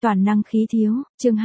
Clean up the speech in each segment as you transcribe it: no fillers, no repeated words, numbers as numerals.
Toàn năng khí thiếu, chương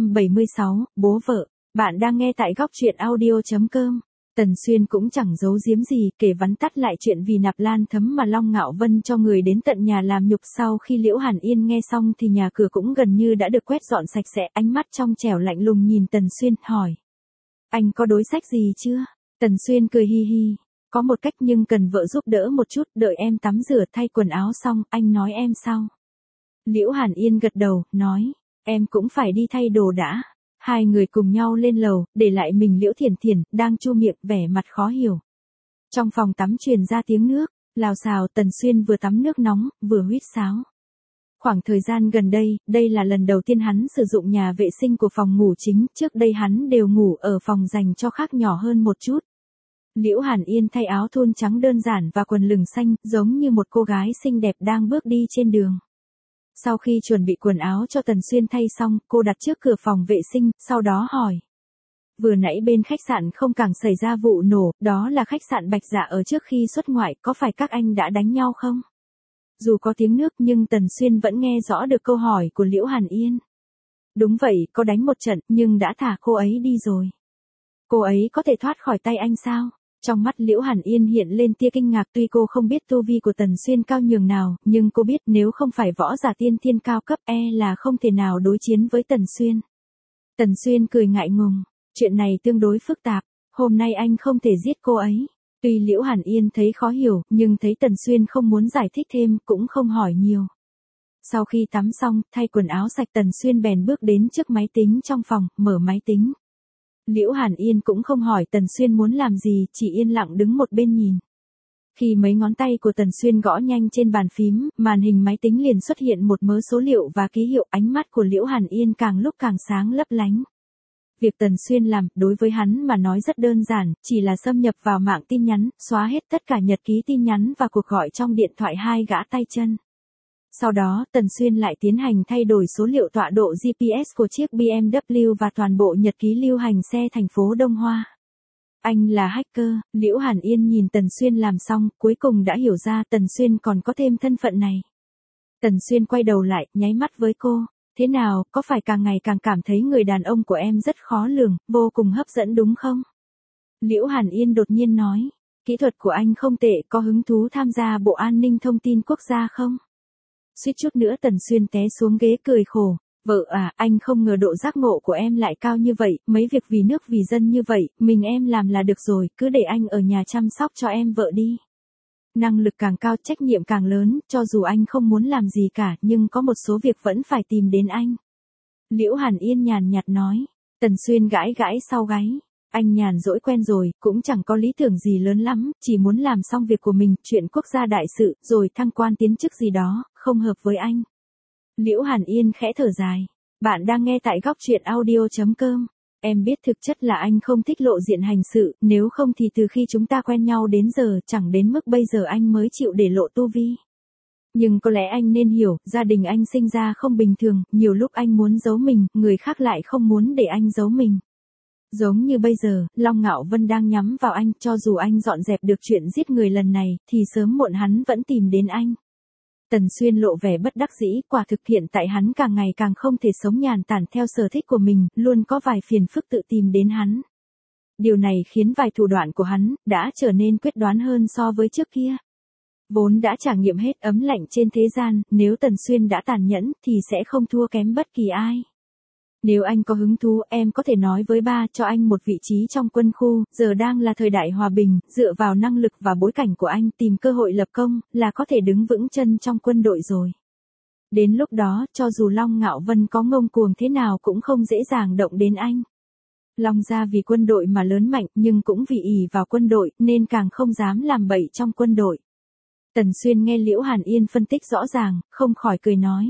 276, bố vợ. Bạn đang nghe tại góc truyện audio.com. Tần Xuyên cũng chẳng giấu giếm gì, kể vắn tắt lại chuyện vì nạp lan thấm mà Long Ngạo Vân cho người đến tận nhà làm nhục. Sau khi Liễu Hàn Yên nghe xong thì nhà cửa cũng gần như đã được quét dọn sạch sẽ, ánh mắt trong trẻo lạnh lùng nhìn Tần Xuyên, hỏi. Anh có đối sách gì chưa? Tần Xuyên cười hi hi. Có một cách nhưng cần vợ giúp đỡ một chút, đợi em tắm rửa thay quần áo xong, anh nói em sau. Liễu Hàn Yên gật đầu, nói, em cũng phải đi thay đồ đã. Hai người cùng nhau lên lầu, để lại mình Liễu Thiển Thiển, đang chu miệng, vẻ mặt khó hiểu. Trong phòng tắm truyền ra tiếng nước, lào xào. Tần Xuyên vừa tắm nước nóng, vừa huýt sáo. Khoảng thời gian gần đây, đây là lần đầu tiên hắn sử dụng nhà vệ sinh của phòng ngủ chính, trước đây hắn đều ngủ ở phòng dành cho khác nhỏ hơn một chút. Liễu Hàn Yên thay áo thun trắng đơn giản và quần lửng xanh, giống như một cô gái xinh đẹp đang bước đi trên đường. Sau khi chuẩn bị quần áo cho Tần Xuyên thay xong, cô đặt trước cửa phòng vệ sinh, sau đó hỏi. Vừa nãy bên khách sạn không càng xảy ra vụ nổ, đó là khách sạn Bạch Dạ ở trước khi xuất ngoại, có phải các anh đã đánh nhau không? Dù có tiếng nước nhưng Tần Xuyên vẫn nghe rõ được câu hỏi của Liễu Hàn Yên. Đúng vậy, có đánh một trận, nhưng đã thả cô ấy đi rồi. Cô ấy có thể thoát khỏi tay anh sao? Trong mắt Liễu Hàn Yên hiện lên tia kinh ngạc, tuy cô không biết tu vi của Tần Xuyên cao nhường nào, nhưng cô biết nếu không phải võ giả tiên thiên cao cấp là không thể nào đối chiến với Tần Xuyên. Tần Xuyên cười ngại ngùng, chuyện này tương đối phức tạp, hôm nay anh không thể giết cô ấy. Tuy Liễu Hàn Yên thấy khó hiểu, nhưng thấy Tần Xuyên không muốn giải thích thêm, cũng không hỏi nhiều. Sau khi tắm xong, thay quần áo sạch, Tần Xuyên bèn bước đến trước máy tính trong phòng, mở máy tính. Liễu Hàn Yên cũng không hỏi Tần Xuyên muốn làm gì, chỉ yên lặng đứng một bên nhìn. Khi mấy ngón tay của Tần Xuyên gõ nhanh trên bàn phím, màn hình máy tính liền xuất hiện một mớ số liệu và ký hiệu, ánh mắt của Liễu Hàn Yên càng lúc càng sáng lấp lánh. Việc Tần Xuyên làm, đối với hắn mà nói rất đơn giản, chỉ là xâm nhập vào mạng tin nhắn, xóa hết tất cả nhật ký tin nhắn và cuộc gọi trong điện thoại hai gã tay chân. Sau đó, Tần Xuyên lại tiến hành thay đổi số liệu tọa độ GPS của chiếc BMW và toàn bộ nhật ký lưu hành xe thành phố Đông Hoa. Anh là hacker. Liễu Hàn Yên nhìn Tần Xuyên làm xong, cuối cùng đã hiểu ra Tần Xuyên còn có thêm thân phận này. Tần Xuyên quay đầu lại, nháy mắt với cô. Thế nào, có phải càng ngày càng cảm thấy người đàn ông của em rất khó lường, vô cùng hấp dẫn đúng không? Liễu Hàn Yên đột nhiên nói. Kỹ thuật của anh không tệ, có hứng thú tham gia Bộ An ninh Thông tin Quốc gia không? Suýt chút nữa Tần Xuyên té xuống ghế cười khổ. Vợ à, anh không ngờ độ giác ngộ của em lại cao như vậy, mấy việc vì nước vì dân như vậy, mình em làm là được rồi, cứ để anh ở nhà chăm sóc cho em vợ đi. Năng lực càng cao, trách nhiệm càng lớn, cho dù anh không muốn làm gì cả, nhưng có một số việc vẫn phải tìm đến anh. Liễu Hàn Yên nhàn nhạt nói. Tần Xuyên gãi gãi sau gáy. Anh nhàn rỗi quen rồi, cũng chẳng có lý tưởng gì lớn lắm, chỉ muốn làm xong việc của mình, chuyện quốc gia đại sự, rồi thăng quan tiến chức gì đó, không hợp với anh. Liễu Hàn Yên khẽ thở dài. Bạn đang nghe tại góc truyện audio.com. Em biết thực chất là anh không thích lộ diện hành sự, nếu không thì từ khi chúng ta quen nhau đến giờ, chẳng đến mức bây giờ anh mới chịu để lộ tu vi. Nhưng có lẽ anh nên hiểu, gia đình anh sinh ra không bình thường, nhiều lúc anh muốn giấu mình, người khác lại không muốn để anh giấu mình. Giống như bây giờ, Long Ngạo Vân đang nhắm vào anh, cho dù anh dọn dẹp được chuyện giết người lần này, thì sớm muộn hắn vẫn tìm đến anh. Tần Xuyên lộ vẻ bất đắc dĩ, quả thực hiện tại hắn càng ngày càng không thể sống nhàn tản theo sở thích của mình, luôn có vài phiền phức tự tìm đến hắn. Điều này khiến vài thủ đoạn của hắn đã trở nên quyết đoán hơn so với trước kia. Vốn đã trải nghiệm hết ấm lạnh trên thế gian, nếu Tần Xuyên đã tàn nhẫn thì sẽ không thua kém bất kỳ ai. Nếu anh có hứng thú, em có thể nói với ba cho anh một vị trí trong quân khu, giờ đang là thời đại hòa bình, dựa vào năng lực và bối cảnh của anh tìm cơ hội lập công, là có thể đứng vững chân trong quân đội rồi. Đến lúc đó, cho dù Long Ngạo Vân có ngông cuồng thế nào cũng không dễ dàng động đến anh. Long gia vì quân đội mà lớn mạnh, nhưng cũng vì ỷ vào quân đội, nên càng không dám làm bậy trong quân đội. Tần Xuyên nghe Liễu Hàn Yên phân tích rõ ràng, không khỏi cười nói.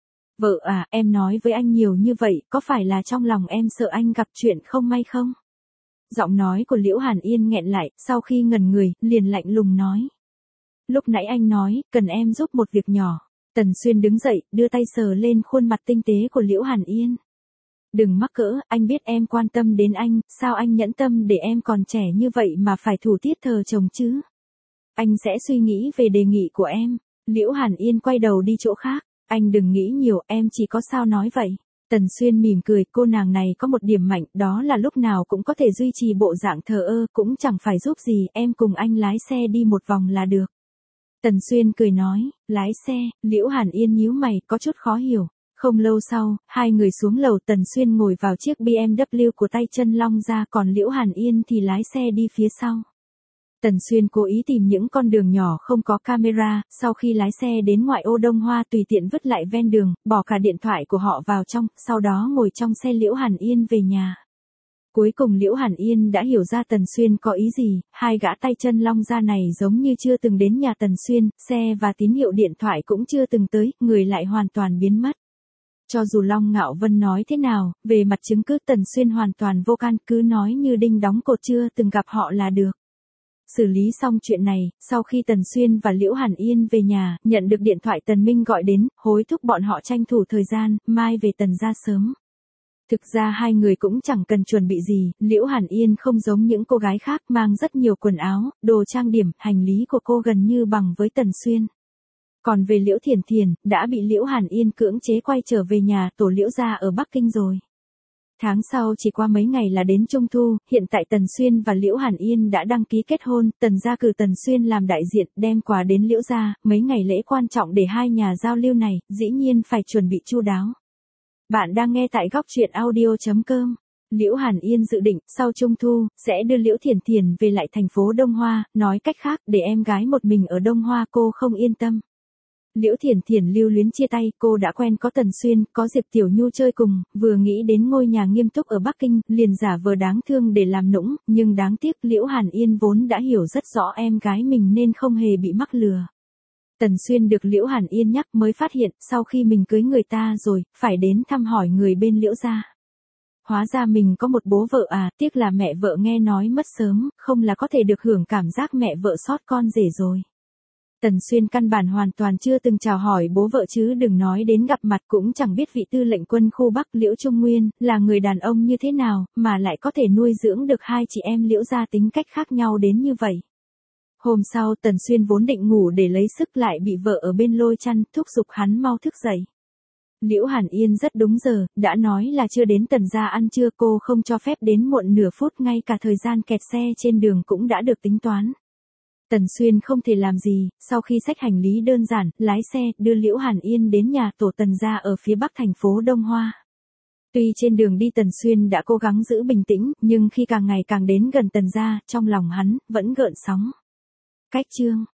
Vợ à, em nói với anh nhiều như vậy, có phải là trong lòng em sợ anh gặp chuyện không may không? Giọng nói của Liễu Hàn Yên nghẹn lại, sau khi ngẩn người, liền lạnh lùng nói. Lúc nãy anh nói, cần em giúp một việc nhỏ. Tần Xuyên đứng dậy, đưa tay sờ lên khuôn mặt tinh tế của Liễu Hàn Yên. Đừng mắc cỡ, anh biết em quan tâm đến anh, sao anh nhẫn tâm để em còn trẻ như vậy mà phải thủ tiết thờ chồng chứ? Anh sẽ suy nghĩ về đề nghị của em. Liễu Hàn Yên quay đầu đi chỗ khác. Anh đừng nghĩ nhiều, em chỉ có sao nói vậy. Tần Xuyên mỉm cười, cô nàng này có một điểm mạnh, đó là lúc nào cũng có thể duy trì bộ dạng thờ ơ, cũng chẳng phải giúp gì, em cùng anh lái xe đi một vòng là được. Tần Xuyên cười nói, lái xe, Liễu Hàn Yên nhíu mày, có chút khó hiểu. Không lâu sau, hai người xuống lầu, Tần Xuyên ngồi vào chiếc BMW của tay chân Long ra, còn Liễu Hàn Yên thì lái xe đi phía sau. Tần Xuyên cố ý tìm những con đường nhỏ không có camera, sau khi lái xe đến ngoại ô Đông Hoa tùy tiện vứt lại ven đường, bỏ cả điện thoại của họ vào trong, sau đó ngồi trong xe Liễu Hàn Yên về nhà. Cuối cùng Liễu Hàn Yên đã hiểu ra Tần Xuyên có ý gì, hai gã tay chân Long ra này giống như chưa từng đến nhà Tần Xuyên, xe và tín hiệu điện thoại cũng chưa từng tới, người lại hoàn toàn biến mất. Cho dù Long Ngạo Vân nói thế nào, về mặt chứng cứ Tần Xuyên hoàn toàn vô can, cứ nói như đinh đóng cột chưa từng gặp họ là được. Xử lý xong chuyện này, sau khi Tần Xuyên và Liễu Hàn Yên về nhà, nhận được điện thoại Tần Minh gọi đến, hối thúc bọn họ tranh thủ thời gian, mai về Tần gia sớm. Thực ra hai người cũng chẳng cần chuẩn bị gì, Liễu Hàn Yên không giống những cô gái khác mang rất nhiều quần áo, đồ trang điểm, hành lý của cô gần như bằng với Tần Xuyên. Còn về Liễu Thiển Thiển, đã bị Liễu Hàn Yên cưỡng chế quay trở về nhà tổ Liễu gia ở Bắc Kinh rồi. Tháng sau chỉ qua mấy ngày là đến Trung Thu, hiện tại Tần Xuyên và Liễu Hàn Yên đã đăng ký kết hôn, Tần gia cử Tần Xuyên làm đại diện, đem quà đến Liễu gia, mấy ngày lễ quan trọng để hai nhà giao lưu này, dĩ nhiên phải chuẩn bị chu đáo. Bạn đang nghe tại góc truyện audio.com. Liễu Hàn Yên dự định, sau Trung Thu, sẽ đưa Liễu Thiển Thiển về lại thành phố Đông Hoa, nói cách khác, để em gái một mình ở Đông Hoa cô không yên tâm. Liễu Thiển Thiển lưu luyến chia tay, cô đã quen có Tần Xuyên, có Diệp Tiểu Nhu chơi cùng, vừa nghĩ đến ngôi nhà nghiêm túc ở Bắc Kinh, liền giả vờ đáng thương để làm nũng, nhưng đáng tiếc Liễu Hàn Yên vốn đã hiểu rất rõ em gái mình nên không hề bị mắc lừa. Tần Xuyên được Liễu Hàn Yên nhắc mới phát hiện, sau khi mình cưới người ta rồi, phải đến thăm hỏi người bên Liễu gia. Hóa ra mình có một bố vợ à, tiếc là mẹ vợ nghe nói mất sớm, không là có thể được hưởng cảm giác mẹ vợ sót con rể rồi. Tần Xuyên căn bản hoàn toàn chưa từng chào hỏi bố vợ chứ đừng nói đến gặp mặt, cũng chẳng biết vị tư lệnh quân khu Bắc Liễu Trung Nguyên là người đàn ông như thế nào, mà lại có thể nuôi dưỡng được hai chị em Liễu gia tính cách khác nhau đến như vậy. Hôm sau Tần Xuyên vốn định ngủ để lấy sức lại bị vợ ở bên lôi chăn, thúc giục hắn mau thức dậy. Liễu Hàn Yên rất đúng giờ, đã nói là chưa đến Tần gia ăn trưa, cô không cho phép đến muộn nửa phút, ngay cả thời gian kẹt xe trên đường cũng đã được tính toán. Tần Xuyên không thể làm gì, sau khi xách hành lý đơn giản, lái xe, đưa Liễu Hàn Yên đến nhà tổ Tần gia ở phía bắc thành phố Đông Hoa. Tuy trên đường đi Tần Xuyên đã cố gắng giữ bình tĩnh, nhưng khi càng ngày càng đến gần Tần gia, trong lòng hắn, vẫn gợn sóng. Cách chương